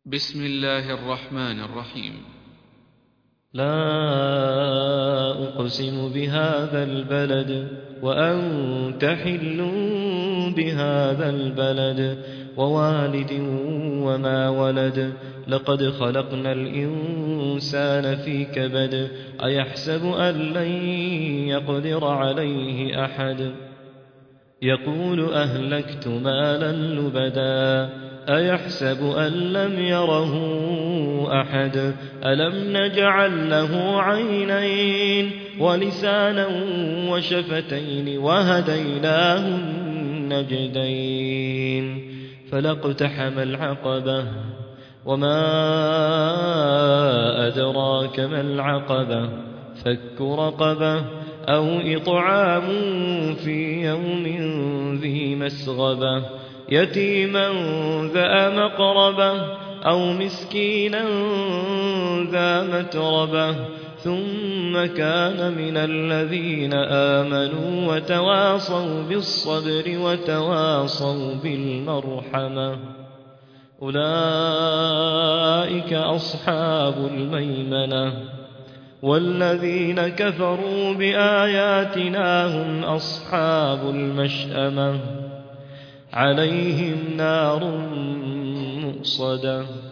بسم الله الرحمن الرحيم. لا أقسم بهذا البلد وأنت حل بهذا البلد ووالد وما ولد لقد خلقنا الإنسان في كبد أيحسب أن لن يقدر عليه أحد يقول أهلكت مالا لبدا أيحسب أن لم يره أحد ألم نجعل له عينين ولسانا وشفتين وهديناه النجدين فلاقتحم العقبة وما أدراك ما العقبة فك رقبة أو إطعام في يوم ذي مسغبة يتيما ذا مقربة أو مسكينا ذا متربة ثم كان من الذين آمنوا وتواصوا بالصبر وتواصوا بالمرحمة أولئك أصحاب الميمنة والذين كفروا بآياتنا هم أصحاب المشأمة عليهم نار مؤصدة